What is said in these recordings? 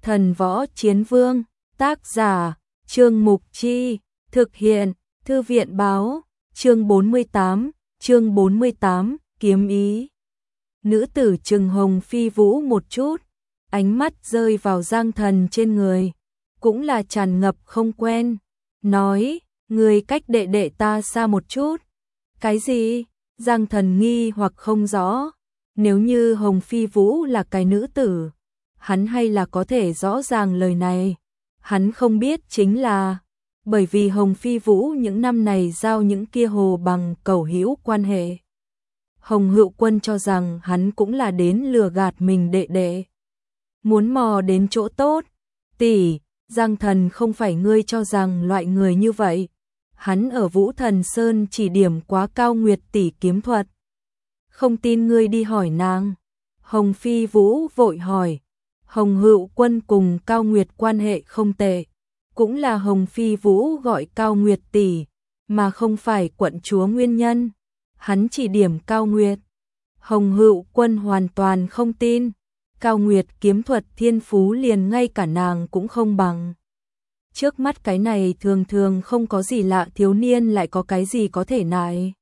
Thần Võ Chiến Vương, tác giả, Trương Mục Chi, thực hiện, Thư viện Báo, chương 48, kiếm ý. Nữ tử trừng Hồng Phi Vũ một chút, ánh mắt rơi vào Giang Thần trên người, cũng là tràn ngập không quen, nói, người cách đệ đệ ta xa một chút. Cái gì? Giang Thần nghi hoặc không rõ, nếu như Hồng Phi Vũ là cái nữ tử, hắn hay là có thể rõ ràng lời này. Hắn không biết chính là, bởi vì Hồng Phi Vũ những năm này giao những kia hồ bằng cầu hữu quan hệ. Hồng Hữu Quân cho rằng hắn cũng là đến lừa gạt mình đệ đệ, muốn mò đến chỗ tốt. Tỷ, Giang Thần không phải ngươi cho rằng loại người như vậy. Hắn ở Vũ Thần Sơn chỉ điểm quá Cao Nguyệt tỷ kiếm thuật. Không tin ngươi đi hỏi nàng. Hồng Phi Vũ vội hỏi. Hồng Hữu Quân cùng Cao Nguyệt quan hệ không tệ, cũng là Hồng Phi Vũ gọi Cao Nguyệt tỷ, mà không phải quận chúa nguyên nhân. Hắn chỉ điểm Cao Nguyệt. Hồng Hữu Quân hoàn toàn không tin. Cao Nguyệt kiếm thuật thiên phú liền ngay cả nàng cũng không bằng. Trước mắt cái này thường thường không có gì lạ thiếu niên lại có cái gì có thể nại.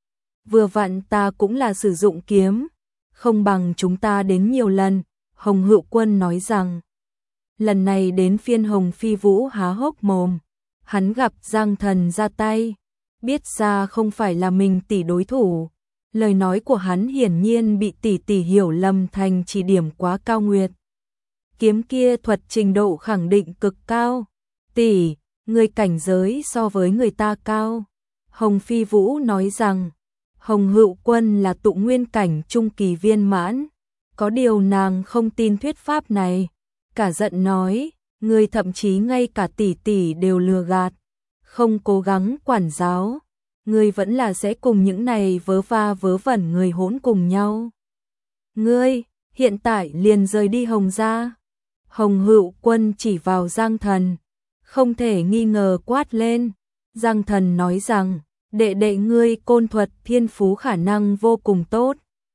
Vừa vặn ta cũng là sử dụng kiếm, không bằng chúng ta đến nhiều lần. Hồng Hữu Quân nói rằng, lần này đến phiên Hồng Phi Vũ há hốc mồm, hắn gặp Giang Thần ra tay, biết ra không phải là mình tỷ đối thủ. Lời nói của hắn hiển nhiên bị tỷ hiểu lầm thành chỉ điểm quá Cao Nguyệt. Kiếm kia thuật trình độ khẳng định cực cao. Tỷ, người cảnh giới so với người ta cao. Hồng Phi Vũ nói rằng, Hồng Hữu Quân là tụ nguyên cảnh trung kỳ viên mãn. Có điều nàng không tin thuyết pháp này, cả giận nói, người thậm chí ngay cả tỷ đều lừa gạt, không cố gắng quản giáo, người vẫn là sẽ cùng những này vớ va vớ vẩn người hỗn cùng nhau. Ngươi, hiện tại liền rời đi Hồng gia. Hồng Hữu Quân chỉ vào Giang Thần, không thể nghi ngờ quát lên. Giang Thần nói rằng, đệ đệ ngươi côn thuật thiên phú khả năng vô cùng tốt.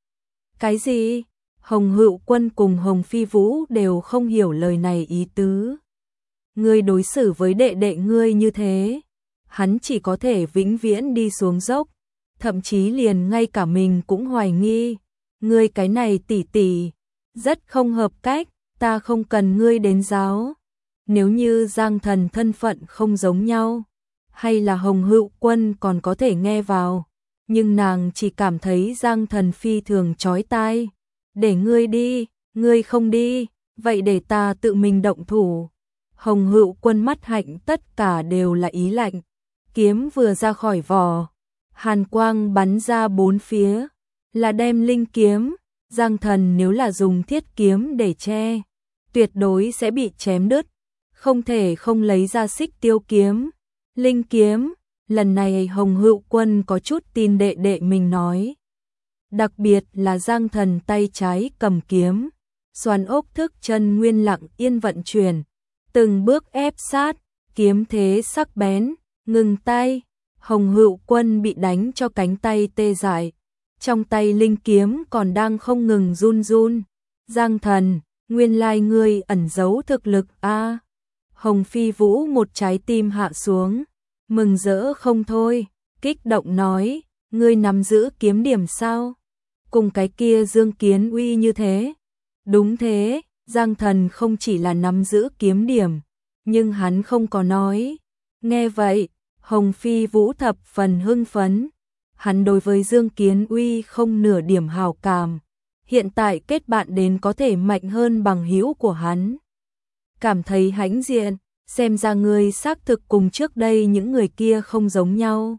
Cái gì? Hồng Hữu Quân cùng Hồng Phi Vũ đều không hiểu lời này ý tứ. Ngươi đối xử với đệ đệ ngươi như thế, hắn chỉ có thể vĩnh viễn đi xuống dốc, thậm chí liền ngay cả mình cũng hoài nghi. Ngươi cái này tỷ, rất không hợp cách, ta không cần ngươi đến giáo. Nếu như Giang Thần thân phận không giống nhau, hay là Hồng Hữu Quân còn có thể nghe vào, nhưng nàng chỉ cảm thấy Giang Thần phi thường chói tai. Để ngươi đi, ngươi không đi, vậy để ta tự mình động thủ. Hồng Hữu Quân mắt hạnh tất cả đều là ý lạnh. Kiếm vừa ra khỏi vỏ, hàn quang bắn ra bốn phía, là đem linh kiếm. Giang Thần nếu là dùng thiết kiếm để che, tuyệt đối sẽ bị chém đứt, không thể không lấy ra xích tiêu kiếm. Linh kiếm, lần này Hồng Hữu Quân có chút tin đệ đệ mình nói. Đặc biệt là Giang Thần tay trái cầm kiếm, xoắn ốc thức chân nguyên lặng yên vận chuyển, từng bước ép sát, kiếm thế sắc bén, ngừng tay. Hồng Hữu Quân bị đánh cho cánh tay tê dại, trong tay linh kiếm còn đang không ngừng run. Giang Thần, nguyên lai ngươi ẩn giấu thực lực a. Hồng Phi Vũ một trái tim hạ xuống, mừng rỡ không thôi, kích động nói, ngươi nắm giữ kiếm điểm sao? Cùng cái kia Dương Kiến Uy như thế. Đúng thế, Giang Thần không chỉ là nắm giữ kiếm điểm, nhưng hắn không có nói. Nghe vậy, Hồng Phi Vũ thập phần hưng phấn. Hắn đối với Dương Kiến Uy không nửa điểm hảo cảm. Hiện tại kết bạn đến có thể mạnh hơn bằng hữu của hắn. Cảm thấy hãnh diện, xem ra ngươi xác thực cùng trước đây những người kia không giống nhau.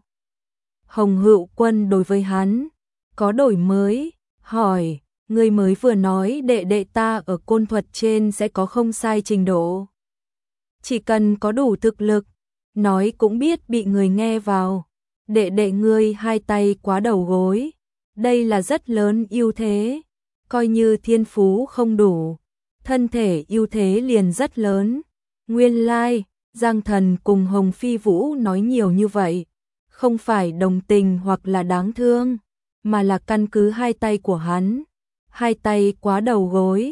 Hồng Hữu Quân đối với hắn có đổi mới, hỏi, ngươi mới vừa nói đệ đệ ta ở côn thuật trên sẽ có không sai trình độ. Chỉ cần có đủ thực lực, nói cũng biết bị người nghe vào. Đệ đệ ngươi hai tay quá đầu gối, đây là rất lớn ưu thế, coi như thiên phú không đủ, thân thể ưu thế liền rất lớn. Nguyên lai, Giang Thần cùng Hồng Phi Vũ nói nhiều như vậy, không phải đồng tình hoặc là đáng thương, mà là căn cứ hai tay của hắn. Hai tay quá đầu gối,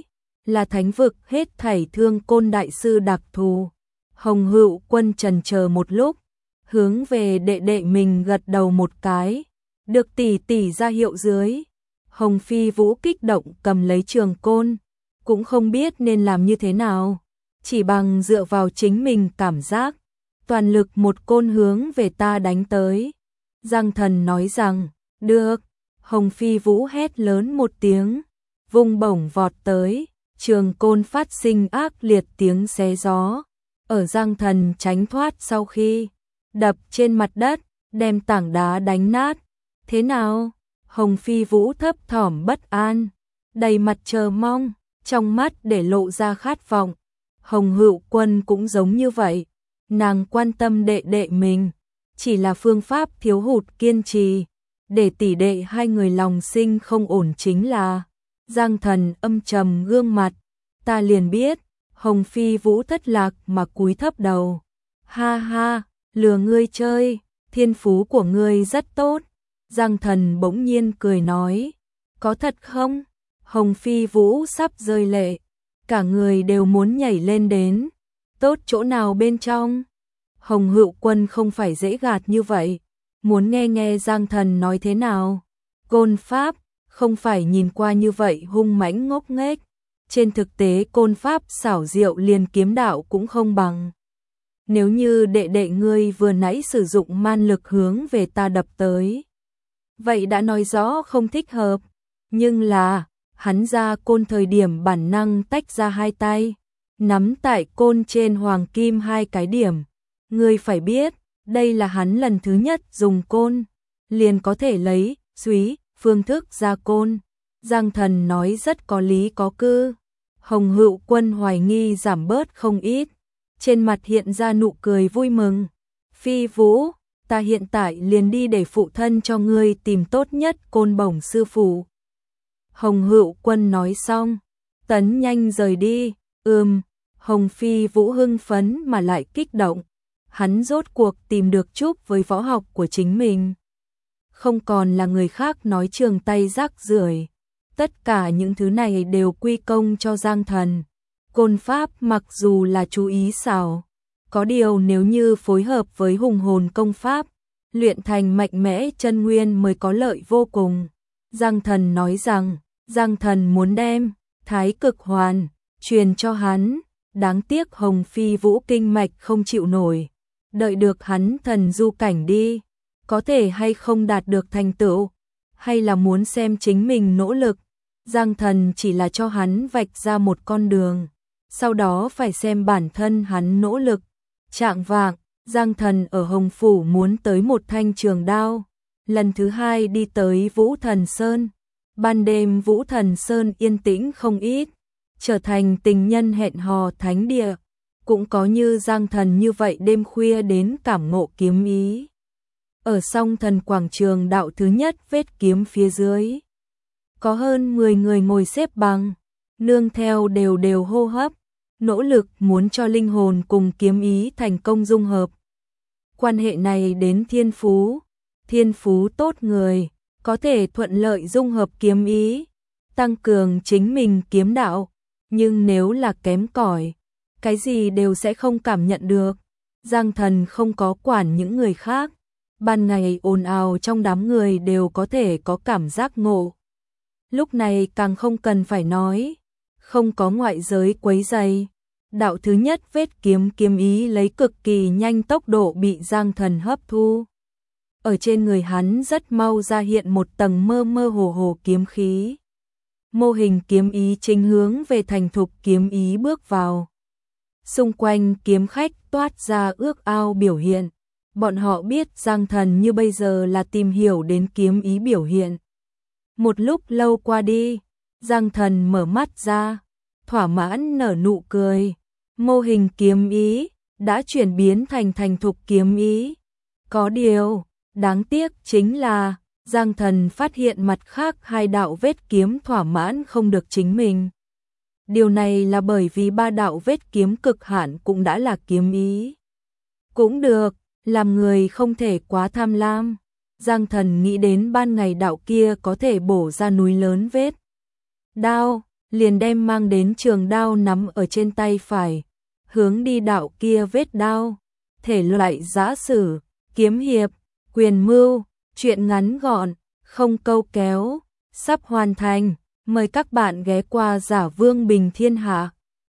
là thánh vực hết thảy Thương Côn đại sư đặc thù. Hồng Hữu Quân chần chờ một lúc, hướng về đệ đệ mình gật đầu một cái, được tỷ tỷ ra hiệu dưới. Hồng Phi Vũ kích động cầm lấy trường côn, cũng không biết nên làm như thế nào, chỉ bằng dựa vào chính mình cảm giác, toàn lực một côn hướng về ta đánh tới. Giang Thần nói rằng, được. Hồng Phi Vũ hét lớn một tiếng, vung bổng vọt tới, trường côn phát sinh ác liệt tiếng xé gió. Ở Giang Thần tránh thoát sau khi đập trên mặt đất, đem tảng đá đánh nát. Thế nào? Hồng Phi Vũ thấp thỏm bất an, đầy mặt chờ mong, trong mắt để lộ ra khát vọng. Hồng Hữu Quân cũng giống như vậy, nàng quan tâm đệ đệ mình, chỉ là phương pháp thiếu hụt kiên trì, để tỷ đệ hai người lòng sinh không ổn chính là. Giang Thần âm trầm gương mặt, ta liền biết. Hồng Phi Vũ thất lạc mà cúi thấp đầu. Ha ha, lừa ngươi chơi, thiên phú của ngươi rất tốt. Giang Thần bỗng nhiên cười nói, có thật không? Hồng Phi Vũ sắp rơi lệ, cả người đều muốn nhảy lên đến. Tốt chỗ nào bên trong? Hồng Hữu Quân không phải dễ gạt như vậy, muốn nghe nghe Giang Thần nói thế nào. Côn pháp, không phải nhìn qua như vậy hung mãnh ngốc nghếch. Trên thực tế côn pháp xảo diệu liền kiếm đạo cũng không bằng. Nếu như đệ đệ ngươi vừa nãy sử dụng man lực hướng về ta đập tới, vậy đã nói rõ không thích hợp. Nhưng là, hắn ra côn thời điểm bản năng tách ra hai tay, nắm tại côn trên hoàng kim hai cái điểm. Ngươi phải biết, đây là hắn lần thứ nhất dùng côn, liền có thể lấy, suý, phương thức ra côn. Giang Thần nói rất có lý có cư. Hồng Hữu Quân hoài nghi giảm bớt không ít, trên mặt hiện ra nụ cười vui mừng. Phi Vũ, ta hiện tại liền đi để phụ thân cho ngươi tìm tốt nhất côn bổng sư phụ. Hồng Hữu Quân nói xong, tấn nhanh rời đi. Hồng Phi Vũ hưng phấn mà lại kích động, hắn rốt cuộc tìm được chúc với võ học của chính mình. Không còn là người khác nói trường tay rác rưởi. Tất cả những thứ này đều quy công cho Giang Thần. Côn pháp mặc dù là chú ý xảo, có điều nếu như phối hợp với hùng hồn công pháp, luyện thành mạnh mẽ chân nguyên mới có lợi vô cùng. Giang Thần nói rằng, Giang Thần muốn đem Thái Cực Hoàn truyền cho hắn, đáng tiếc Hồng Phi Vũ kinh mạch không chịu nổi, đợi được hắn thần du cảnh đi, có thể hay không đạt được thành tựu, hay là muốn xem chính mình nỗ lực. Giang Thần chỉ là cho hắn vạch ra một con đường, sau đó phải xem bản thân hắn nỗ lực. Trạng vạng, Giang Thần ở Hồng Phủ muốn tới một thanh trường đao, lần thứ hai đi tới Vũ Thần Sơn. Ban đêm Vũ Thần Sơn yên tĩnh không ít, trở thành tình nhân hẹn hò thánh địa, cũng có như Giang Thần như vậy đêm khuya đến cảm ngộ kiếm ý. Ở Song Thần quảng trường đạo thứ nhất vết kiếm phía dưới, có hơn 10 người ngồi xếp bằng, nương theo đều đều hô hấp, nỗ lực muốn cho linh hồn cùng kiếm ý thành công dung hợp. Quan hệ này đến thiên phú tốt người, có thể thuận lợi dung hợp kiếm ý, tăng cường chính mình kiếm đạo, nhưng nếu là kém cỏi, cái gì đều sẽ không cảm nhận được. Giang Thần không có quản những người khác, ban ngày ồn ào trong đám người đều có thể có cảm giác ngộ. Lúc này càng không cần phải nói, không có ngoại giới quấy rầy. Đạo thứ nhất vết kiếm kiếm ý lấy cực kỳ nhanh tốc độ bị Giang Thần hấp thu. Ở trên người hắn rất mau ra hiện một tầng mơ mơ hồ hồ kiếm khí. Mô hình kiếm ý chính hướng về thành thục kiếm ý bước vào. Xung quanh kiếm khách toát ra ước ao biểu hiện. Bọn họ biết Giang Thần như bây giờ là tìm hiểu đến kiếm ý biểu hiện. Một lúc lâu qua đi, Giang Thần mở mắt ra, thỏa mãn nở nụ cười. Mô hình kiếm ý đã chuyển biến thành thành thục kiếm ý. Có điều, đáng tiếc chính là Giang Thần phát hiện mặt khác hai đạo vết kiếm thỏa mãn không được chính mình. Điều này là bởi vì ba đạo vết kiếm cực hạn cũng đã là kiếm ý. Cũng được, làm người không thể quá tham lam. Giang Thần nghĩ đến ban ngày đạo kia có thể bổ ra núi lớn vết đao, liền đem mang đến trường đao nắm ở trên tay phải, hướng đi đạo kia vết đao, thể loại giã sử, kiếm hiệp, quyền mưu, truyện ngắn gọn, không câu kéo, sắp hoàn thành, mời các bạn ghé qua Giả Vương Bình Thiên Hạ.